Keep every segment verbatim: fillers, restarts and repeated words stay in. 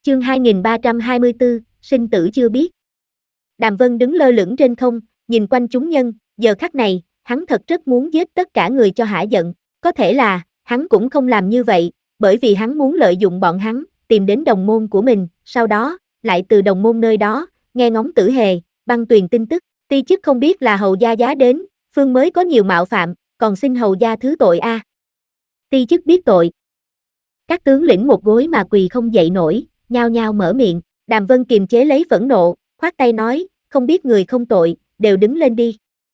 Chương hai nghìn ba trăm hai mươi tư, sinh tử chưa biết. Đàm Vân đứng lơ lửng trên không, nhìn quanh chúng nhân, giờ khắc này, hắn thật rất muốn giết tất cả người cho hả giận. Có thể là, hắn cũng không làm như vậy, bởi vì hắn muốn lợi dụng bọn hắn, tìm đến đồng môn của mình, sau đó, lại từ đồng môn nơi đó, nghe ngóng Tử Hề, Băng Tuyền tin tức. Ti chức không biết là hầu gia giá đến, phương mới có nhiều mạo phạm, còn xin hầu gia thứ tội a. À. Ti chức biết tội. Các tướng lĩnh một gối mà quỳ không dậy nổi, nhao nhao mở miệng. Đàm Vân kiềm chế lấy phẫn nộ, khoát tay nói, không biết người không tội, đều đứng lên đi.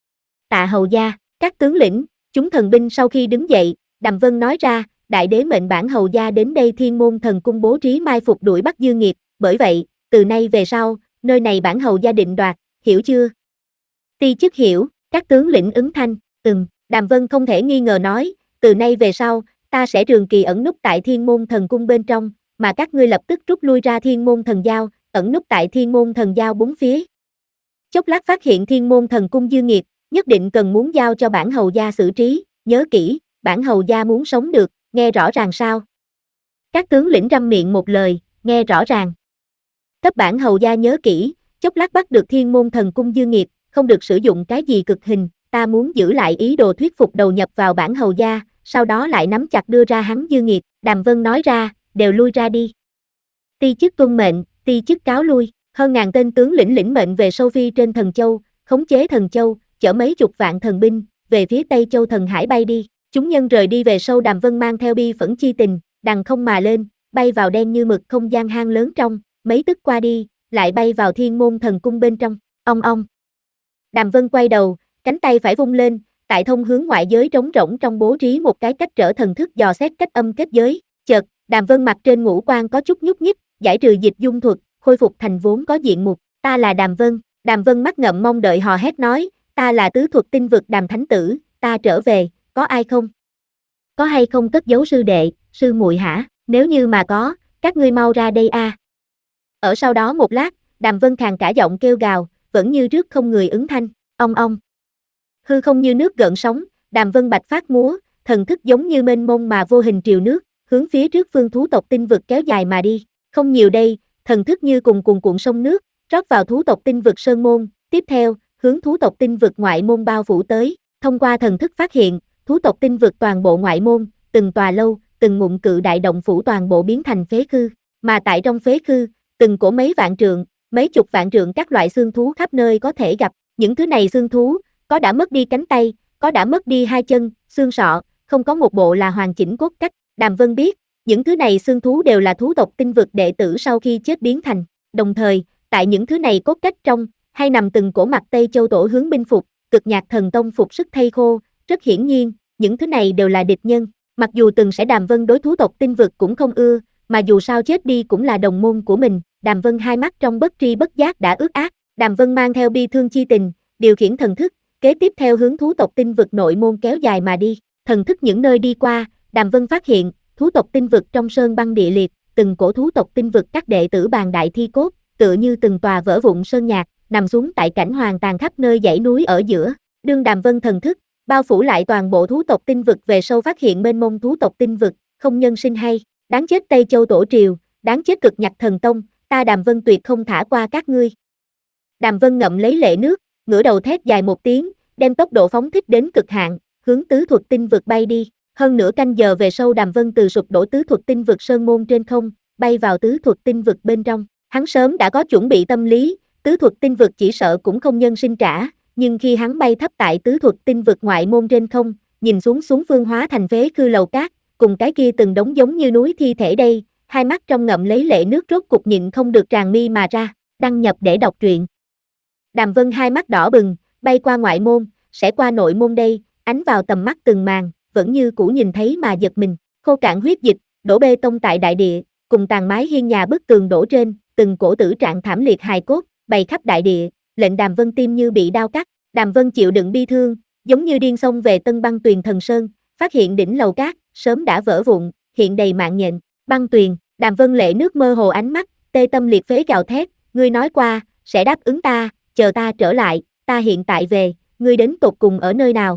Tạ hầu gia, các tướng lĩnh, chúng thần binh sau khi đứng dậy, Đàm Vân nói ra, đại đế mệnh bản hầu gia đến đây Thiên Môn Thần Cung bố trí mai phục đuổi bắt dư nghiệt, bởi vậy, từ nay về sau, nơi này bản hầu gia định đoạt, hiểu chưa? Ti chức hiểu, các tướng lĩnh ứng thanh, ừm, Đàm Vân không thể nghi ngờ nói, từ nay về sau, ta sẽ trường kỳ ẩn núp tại Thiên Môn Thần Cung bên trong, mà các ngươi lập tức rút lui ra Thiên Môn Thần Giao, ẩn núp tại Thiên Môn Thần Giao bốn phía. Chốc lát phát hiện Thiên Môn Thần Cung dư nghiệt, nhất định cần muốn giao cho bản hầu gia xử trí, nhớ kỹ, bản hầu gia muốn sống được, nghe rõ ràng sao? Các tướng lĩnh răm miệng một lời, nghe rõ ràng. Cấp bản hầu gia nhớ kỹ, chốc lát bắt được Thiên Môn Thần Cung dư nghiệt, không được sử dụng cái gì cực hình, ta muốn giữ lại ý đồ thuyết phục đầu nhập vào bản hầu gia, sau đó lại nắm chặt đưa ra hắn dư nghiệt. Đàm Vân nói ra, đều lui ra đi. Ti chức tuân mệnh, ti chức cáo lui, hơn ngàn tên tướng lĩnh lĩnh mệnh về sâu phi trên thần châu, khống chế thần châu, chở mấy chục vạn thần binh, về phía Tây Châu thần hải bay đi. Chúng nhân rời đi về sâu. Đàm Vân mang theo bi phẫn chi tình, đằng không mà lên, bay vào đen như mực không gian hang lớn trong, mấy tức qua đi, lại bay vào Thiên Môn Thần Cung bên trong. Ong ong. Đàm Vân quay đầu, cánh tay phải vung lên, tại thông hướng ngoại giới trống rỗng trong bố trí một cái cách trở thần thức dò xét cách âm kết giới. Chợt, Đàm Vân mặt trên ngũ quan có chút nhúc nhích, giải trừ dịch dung thuật, khôi phục thành vốn có diện mục. Ta là Đàm Vân. Đàm Vân mắt ngậm mong đợi hò hét nói, ta là tứ thuật tinh vực Đàm Thánh Tử, ta trở về, có ai không? Có hay không cất giấu sư đệ, sư muội hả? Nếu như mà có, các ngươi mau ra đây a. À. Ở sau đó một lát, Đàm Vân khàn cả giọng kêu gào, vẫn như trước không người ứng thanh. Ong ong. Hư không như nước gợn sóng, Đàm Vân bạch phát múa, thần thức giống như mênh mông mà vô hình triều nước, hướng phía trước phương thú tộc tinh vực kéo dài mà đi. Không nhiều đây, thần thức như cùng cuồn cuộn sông nước, rót vào thú tộc tinh vực sơn môn, tiếp theo, hướng thú tộc tinh vực ngoại môn bao phủ tới. Thông qua thần thức phát hiện, thú tộc tinh vực toàn bộ ngoại môn, từng tòa lâu, từng ngụm cự đại động phủ toàn bộ biến thành phế khư, mà tại trong phế khư, từng cổ mấy vạn trượng, mấy chục vạn trượng các loại xương thú khắp nơi có thể gặp. Những thứ này xương thú, có đã mất đi cánh tay, có đã mất đi hai chân, xương sọ, không có một bộ là hoàn chỉnh cốt cách. Đàm Vân biết, những thứ này xương thú đều là thú tộc tinh vực đệ tử sau khi chết biến thành. Đồng thời, tại những thứ này cốt cách trong, hay nằm từng cổ mặt Tây Châu tổ hướng binh phục, cực nhạc thần tông phục sức thây khô, rất hiển nhiên, những thứ này đều là địch nhân. Mặc dù từng sẽ Đàm Vân đối thú tộc tinh vực cũng không ưa, mà dù sao chết đi cũng là đồng môn của mình. Đàm Vân hai mắt trong bất tri bất giác đã ướt át. Đàm Vân mang theo bi thương chi tình, điều khiển thần thức, kế tiếp theo hướng thú tộc tinh vực nội môn kéo dài mà đi. Thần thức những nơi đi qua, Đàm Vân phát hiện, thú tộc tinh vực trong sơn băng địa liệt, từng cổ thú tộc tinh vực các đệ tử bàn đại thi cốt, tựa như từng tòa vỡ vụn sơn nhạc, nằm xuống tại cảnh hoàng tàn khắp nơi dãy núi ở giữa. Đương Đàm Vân thần thức bao phủ lại toàn bộ thú tộc tinh vực về sâu phát hiện mênh mông thú tộc tinh vực, không nhân sinh hay, đáng chết Tây Châu tổ triều, đáng chết cực nhạc thần tông, ta Đàm Vân tuyệt không thả qua các ngươi. Đàm Vân ngậm lấy lệ nước, ngửa đầu thét dài một tiếng, đem tốc độ phóng thích đến cực hạn, hướng tứ thuật tinh vực bay đi. Hơn nửa canh giờ về sau Đàm Vân từ sụp đổ tứ thuật tinh vực sơn môn trên không, bay vào tứ thuật tinh vực bên trong. Hắn sớm đã có chuẩn bị tâm lý, tứ thuật tinh vực chỉ sợ cũng không nhân sinh trả, nhưng khi hắn bay thấp tại tứ thuật tinh vực ngoại môn trên không, nhìn xuống xuống phương hóa thành phế khư lầu cát, cùng cái kia từng đống giống như núi thi thể đây, hai mắt trong ngậm lấy lệ nước rốt cục nhịn không được tràn mi mà ra. Đăng nhập để đọc truyện. Đàm Vân hai mắt đỏ bừng, bay qua ngoại môn, sẽ qua nội môn đây, ánh vào tầm mắt từng màn, vẫn như cũ nhìn thấy mà giật mình. Khô cạn huyết dịch, đổ bê tông tại đại địa, cùng tàn mái hiên nhà bức tường đổ trên, từng cổ tử trạng thảm liệt hài cốt, bày khắp đại địa, lệnh Đàm Vân tim như bị đao cắt. Đàm Vân chịu đựng bi thương, giống như điên xông về Tân Băng Tuyền Thần Sơn, phát hiện đỉnh lầu cát sớm đã vỡ vụn, hiện đầy mạng nhện. Băng Tuyền, Đàm Vân lệ nước mơ hồ ánh mắt, tê tâm liệt phế gào thét, ngươi nói qua sẽ đáp ứng ta, chờ ta trở lại, ta hiện tại về, ngươi đến tột cùng ở nơi nào?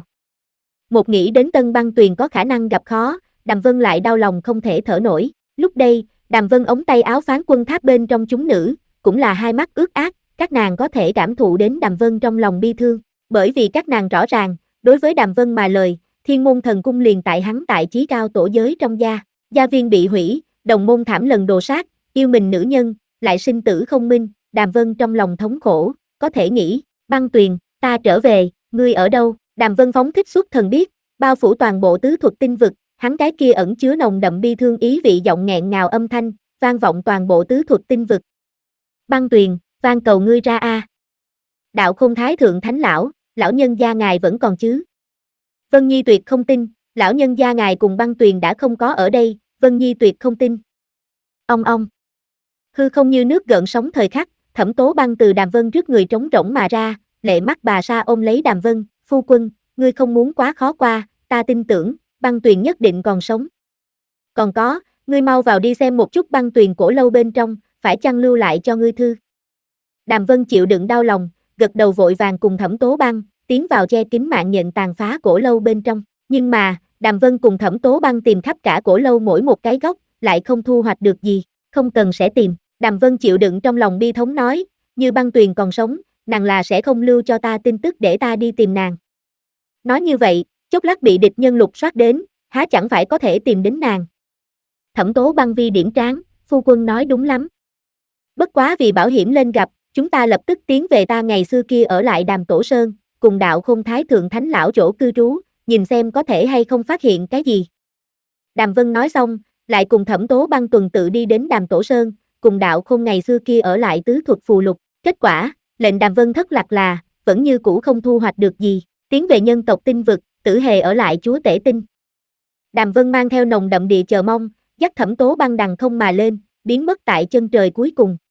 Một nghĩ đến Tân Băng Tuyền có khả năng gặp khó, Đàm Vân lại đau lòng không thể thở nổi. Lúc đây, Đàm Vân ống tay áo phán quân tháp bên trong chúng nữ, cũng là hai mắt ướt át, các nàng có thể cảm thụ đến Đàm Vân trong lòng bi thương, bởi vì các nàng rõ ràng, đối với Đàm Vân mà lời, Thiên Môn Thần Cung liền tại hắn tại chí cao tổ giới trong gia, gia viên bị hủy, đồng môn thảm lần đồ sát, yêu mình nữ nhân, lại sinh tử không minh, Đàm Vân trong lòng thống khổ, có thể nghĩ, Băng Tuyền, ta trở về, ngươi ở đâu? Đàm Vân phóng thích xuất thần biết, bao phủ toàn bộ tứ thuật tinh vực, hắn cái kia ẩn chứa nồng đậm bi thương ý vị giọng nghẹn ngào âm thanh, vang vọng toàn bộ tứ thuật tinh vực. Băng Tuyền, van cầu ngươi ra a. Đạo Khôn Thái Thượng Thánh Lão, lão nhân gia ngài vẫn còn chứ? Vân Nhi tuyệt không tin, lão nhân gia ngài cùng Băng Tuyền đã không có ở đây, Vân Nhi tuyệt không tin. Ông ông. Hư không như nước gợn sóng thời khắc, Thẩm Tố Băng từ Đàm Vân trước người trống rỗng mà ra, lệ mắt bà sa ôm lấy Đàm Vân, phu quân, ngươi không muốn quá khó qua, ta tin tưởng, Băng Tuyền nhất định còn sống. Còn có, ngươi mau vào đi xem một chút Băng Tuyền cổ lâu bên trong, phải chăng lưu lại cho ngươi thư. Đàm Vân chịu đựng đau lòng, gật đầu vội vàng cùng Thẩm Tố Băng, tiến vào che kín mạng nhện tàn phá cổ lâu bên trong, nhưng mà, Đàm Vân cùng Thẩm Tố Băng tìm khắp cả cổ lâu mỗi một cái góc, lại không thu hoạch được gì, không cần sẽ tìm, Đàm Vân chịu đựng trong lòng bi thống nói, như Băng Tuyền còn sống, nàng là sẽ không lưu cho ta tin tức để ta đi tìm nàng. Nói như vậy, chốc lát bị địch nhân lục soát đến, há chẳng phải có thể tìm đến nàng. Thẩm Tố Băng vi điển tráng, phu quân nói đúng lắm. Bất quá vì bảo hiểm lên gặp, chúng ta lập tức tiến về ta ngày xưa kia ở lại Đàm Tổ Sơn, cùng Đạo Khôn Thái Thượng Thánh Lão chỗ cư trú, nhìn xem có thể hay không phát hiện cái gì. Đàm Vân nói xong, lại cùng Thẩm Tố Băng tuần tự đi đến Đàm Tổ Sơn, cùng Đạo Khôn ngày xưa kia ở lại tứ thuật phù lục, kết quả, lệnh Đàm Vân thất lạc là, vẫn như cũ không thu hoạch được gì, tiến về nhân tộc tinh vực, Tử Hề ở lại chúa tể tinh. Đàm Vân mang theo nồng đậm địa chờ mong, dắt Thẩm Tố Băng đằng không mà lên, biến mất tại chân trời cuối cùng.